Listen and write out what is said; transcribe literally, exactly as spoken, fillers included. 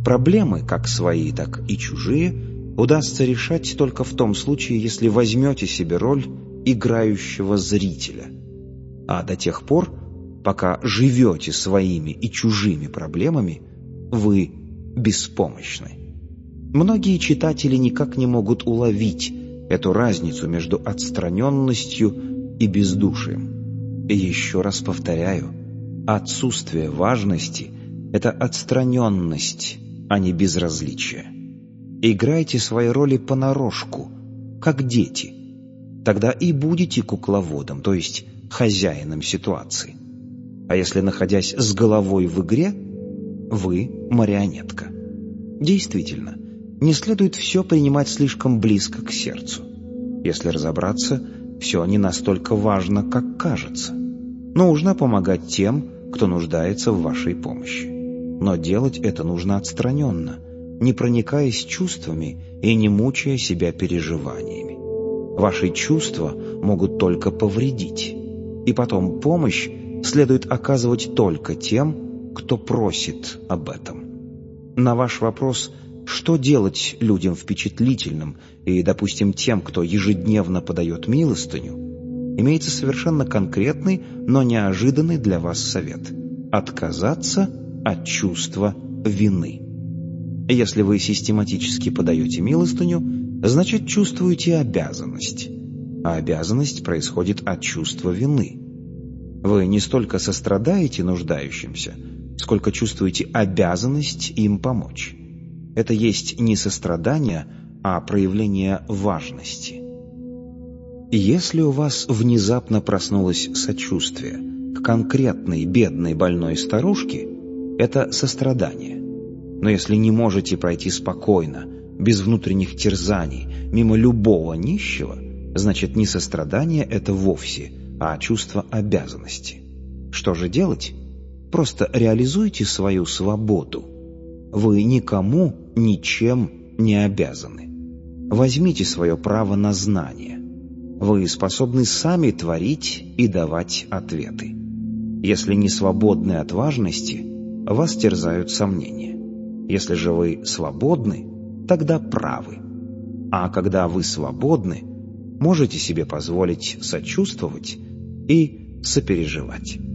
Проблемы, как свои, так и чужие, удастся решать только в том случае, если возьмете себе роль играющего зрителя. А до тех пор, пока живете своими и чужими проблемами, вы беспомощны. Многие читатели никак не могут уловить эту разницу между отстраненностью и бездушием. И еще раз повторяю, отсутствие важности – это отстраненность, а не безразличие. Играйте свои роли понарошку, как дети. Тогда и будете кукловодом, то есть хозяином ситуации. А если, находясь с головой в игре, вы марионетка. Действительно, не следует все принимать слишком близко к сердцу. Если разобраться, все не настолько важно, как кажется. Нужно помогать тем, кто нуждается в вашей помощи. Но делать это нужно отстраненно, не проникаясь чувствами и не мучая себя переживаниями. Ваши чувства могут только повредить. И потом помощь следует оказывать только тем, кто просит об этом. На ваш вопрос, что делать людям впечатлительным и, допустим, тем, кто ежедневно подает милостыню, имеется совершенно конкретный, но неожиданный для вас совет – отказаться от чувства вины. Если вы систематически подаете милостыню, значит, чувствуете обязанность. А обязанность происходит от чувства вины. Вы не столько сострадаете нуждающимся, сколько чувствуете обязанность им помочь. Это есть не сострадание, а проявление важности. Если у вас внезапно проснулось сочувствие к конкретной бедной больной старушке, это сострадание. Но если не можете пройти спокойно, без внутренних терзаний, мимо любого нищего, значит, не сострадание это вовсе, а чувство обязанности. Что же делать? Просто реализуйте свою свободу. Вы никому ничем не обязаны. Возьмите свое право на знание. Вы способны сами творить и давать ответы. Если не свободны от важности, вас терзают сомнения. Если же вы свободны, тогда правы. А когда вы свободны, можете себе позволить сочувствовать и сопереживать.